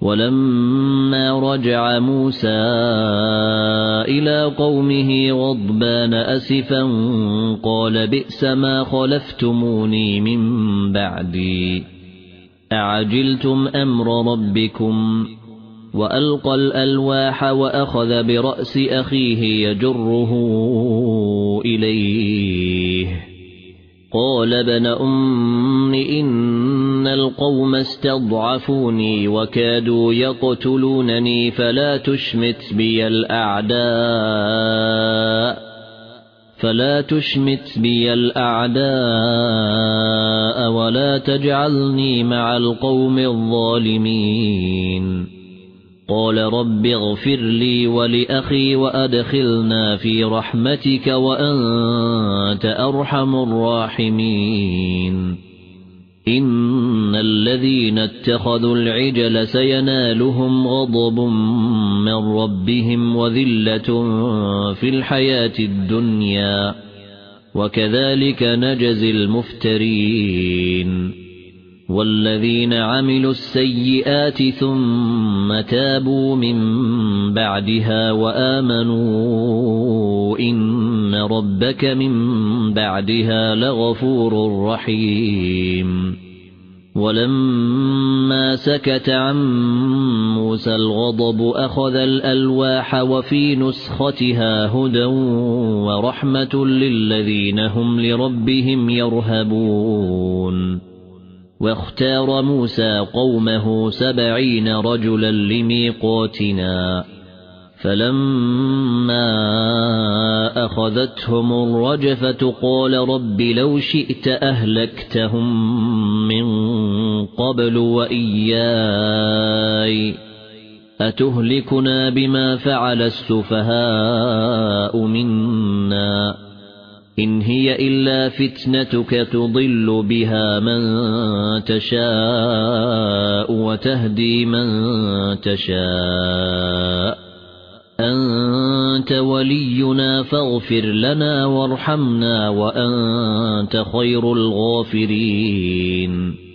ولما رجع موسى إلى قومه غضبان أسفا قال بئس ما خلفتموني من بعدي أعجلتم أمر ربكم وألقى الألواح وأخذ برأس أخيه يجره إليه قال ابن أم إن القوم استضعفوني وكادوا يقتلونني فلا تشمت بي الأعداء ولا تجعلني مع القوم الظالمين قال رب اغفر لي ولأخي وأدخلنا في رحمتك وأنت أرحم الراحمين إن الذين اتخذوا العجل سينالهم غضب من ربهم وذلة في الحياة الدنيا وكذلك نجزي المفترين والذين عملوا السيئات ثم تابوا من بعدها وآمنوا إن ربك من بعدها لغفور رحيم ولما سكت عن موسى الغضب أخذ الألواح وفي نسختها هدى ورحمة للذين هم لربهم يرهبون واختار موسى قومه 70 رجلا لميقاتنا فلما أخذتهم الرجفة قال رب لو شئت أهلكتهم من قبل وإياي أتهلكنا بما فعل السفهاء منا إن هي إلا فتنتك تضل بها من تشاء وتهدي من تشاء أنت ولينا فاغفر لنا وارحمنا وأنت خير الغافرين